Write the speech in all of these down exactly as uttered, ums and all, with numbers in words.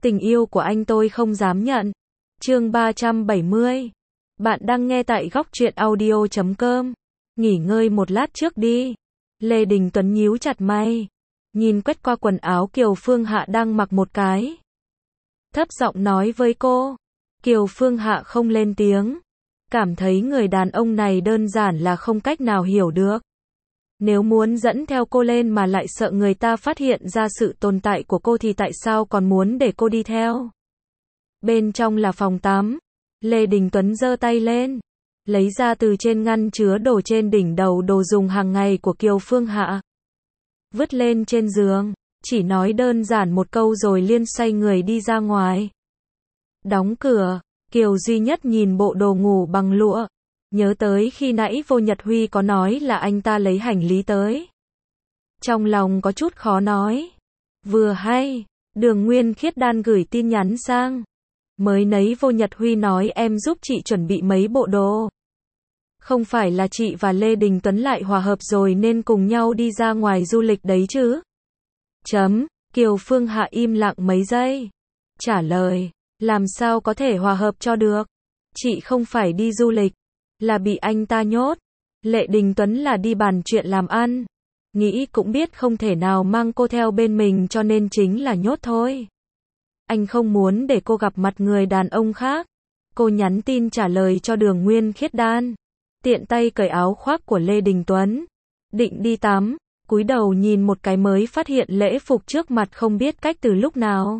Tình yêu của anh tôi không dám nhận. Chương ba trăm bảy mươi. Bạn đang nghe tại góc truyện audio chấm com. Nghỉ ngơi một lát trước đi. Lê Đình Tuấn nhíu chặt mày. Nhìn quét qua quần áo Kiều Phương Hạ đang mặc một cái. Thấp giọng nói với cô. Kiều Phương Hạ không lên tiếng. Cảm thấy người đàn ông này đơn giản là không cách nào hiểu được. Nếu muốn dẫn theo cô lên mà lại sợ người ta phát hiện ra sự tồn tại của cô thì tại sao còn muốn để cô đi theo? Bên trong là phòng tắm. Lê Đình Tuấn giơ tay lên. Lấy ra từ trên ngăn chứa đồ trên đỉnh đầu đồ dùng hàng ngày của Kiều Phương Hạ. Vứt lên trên giường. Chỉ nói đơn giản một câu rồi liên xoay người đi ra ngoài. Đóng cửa. Kiều duy nhất nhìn bộ đồ ngủ bằng lụa. Nhớ tới khi nãy Vô Nhật Huy có nói là anh ta lấy hành lý tới. Trong lòng có chút khó nói. Vừa hay, Đường Nguyên Khiết Đan gửi tin nhắn sang. Mới nấy Vô Nhật Huy nói em giúp chị chuẩn bị mấy bộ đồ. Không phải là chị và Lê Đình Tuấn lại hòa hợp rồi nên cùng nhau đi ra ngoài du lịch đấy chứ? Chấm, Kiều Phương Hạ im lặng mấy giây. Trả lời, làm sao có thể hòa hợp cho được? Chị không phải đi du lịch. Là bị anh ta nhốt. Lê Đình Tuấn là đi bàn chuyện làm ăn. Nghĩ cũng biết không thể nào mang cô theo bên mình cho nên chính là nhốt thôi. Anh không muốn để cô gặp mặt người đàn ông khác. Cô nhắn tin trả lời cho Đường Nguyên Khiết Đan. Tiện tay cởi áo khoác của Lê Đình Tuấn. Định đi tắm. Cúi đầu nhìn một cái mới phát hiện lễ phục trước mặt không biết cách từ lúc nào.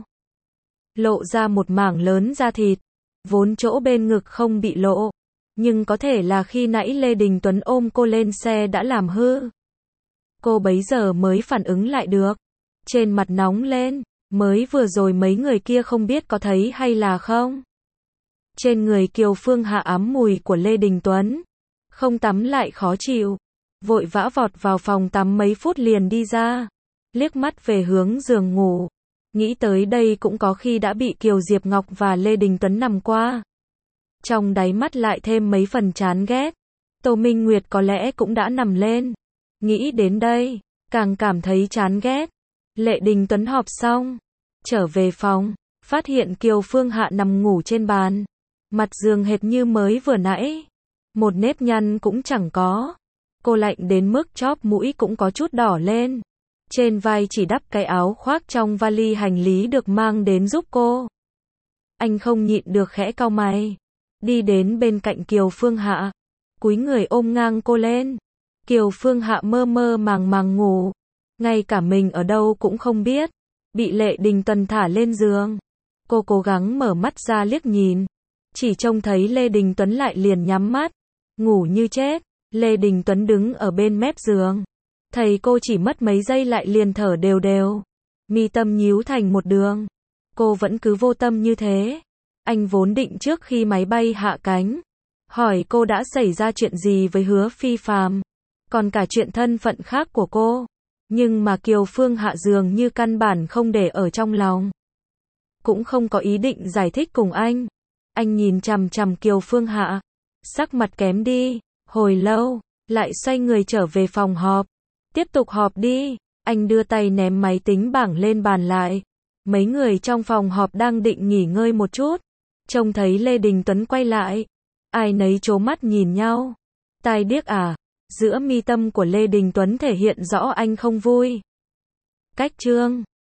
Lộ ra một mảng lớn da thịt. Vốn chỗ bên ngực không bị lộ. Nhưng có thể là khi nãy Lê Đình Tuấn ôm cô lên xe đã làm hư. Cô bấy giờ mới phản ứng lại được. Trên mặt nóng lên. Mới vừa rồi mấy người kia không biết có thấy hay là không. Trên người Kiều Phương Hạ ám mùi của Lê Đình Tuấn. Không tắm lại khó chịu. Vội vã vọt vào phòng tắm mấy phút liền đi ra. Liếc mắt về hướng giường ngủ. Nghĩ tới đây cũng có khi đã bị Kiều Diệp Ngọc và Lê Đình Tuấn nằm qua. Trong đáy mắt lại thêm mấy phần chán ghét. Tô Minh Nguyệt có lẽ cũng đã nằm lên. Nghĩ đến đây, càng cảm thấy chán ghét. Lê Đình Tuấn họp xong. Trở về phòng, phát hiện Kiều Phương Hạ nằm ngủ trên bàn. Mặt giường hệt như mới vừa nãy. Một nếp nhăn cũng chẳng có. Cô lạnh đến mức chóp mũi cũng có chút đỏ lên. Trên vai chỉ đắp cái áo khoác trong vali hành lý được mang đến giúp cô. Anh không nhịn được khẽ cau mày. Đi đến bên cạnh Kiều Phương Hạ. Cúi người ôm ngang cô lên. Kiều Phương Hạ mơ mơ màng màng ngủ. Ngay cả mình ở đâu cũng không biết. Bị Lê Đình Tuấn thả lên giường. Cô cố gắng mở mắt ra liếc nhìn. Chỉ trông thấy Lê Đình Tuấn lại liền nhắm mắt. Ngủ như chết. Lê Đình Tuấn đứng ở bên mép giường. Thầy cô chỉ mất mấy giây lại liền thở đều đều. Mi tâm nhíu thành một đường. Cô vẫn cứ vô tâm như thế. Anh vốn định trước khi máy bay hạ cánh. Hỏi cô đã xảy ra chuyện gì với Hứa Phi Phàm. Còn cả chuyện thân phận khác của cô. Nhưng mà Kiều Phương Hạ dường như căn bản không để ở trong lòng. Cũng không có ý định giải thích cùng anh. Anh nhìn chằm chằm Kiều Phương Hạ. Sắc mặt kém đi. Hồi lâu, lại xoay người trở về phòng họp. Tiếp tục họp đi. Anh đưa tay ném máy tính bảng lên bàn lại. Mấy người trong phòng họp đang định nghỉ ngơi một chút. Trông thấy Lê Đình Tuấn quay lại. Ai nấy trố mắt nhìn nhau. Tai điếc à. Giữa mi tâm của Lê Đình Tuấn thể hiện rõ anh không vui. Cách chương